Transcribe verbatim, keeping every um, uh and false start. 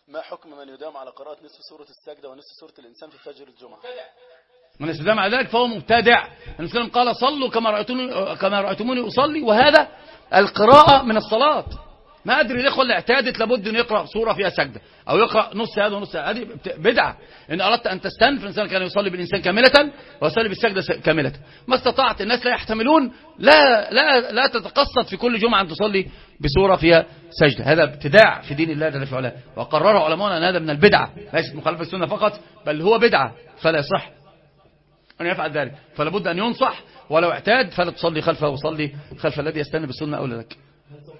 ما حكم من يداوم على قراءة نصف سورة السجدة ونصف سورة الإنسان في فجر الجمعة؟ من استدام على ذلك فهو مبتدع. النبي صلى الله عليه وسلم قال صلوا كما رأيتموني كما رأيتموني أصلي، وهذا القراءة من الصلاة. ما أدري الإخوة اللي اعتادت لابد أن يقرأ سورة فيها سجدة أو يقرأ نص هذا ونص هذا، هذه بدعة. إن أردت أن تستنف الإنسان كان يصلي بالإنسان كاملة ويصلي بالسجدة كاملة. ما استطعت، الناس لا يحتملون، لا لا لا تتقصد في كل جمعة أن تصلي بسورة فيها سجدة. هذا ابتداع في دين الله جل في علاه، وقرره علماؤنا أن هذا من البدعة، ليست مخالفة السنة فقط بل هو بدعة، فلا يصح أن يفعل ذلك. فلا بد أن ينصح، ولو اعتاد فلا تصلي خلفه وصلي خلف الذي يستنى بالسنة أولى لك.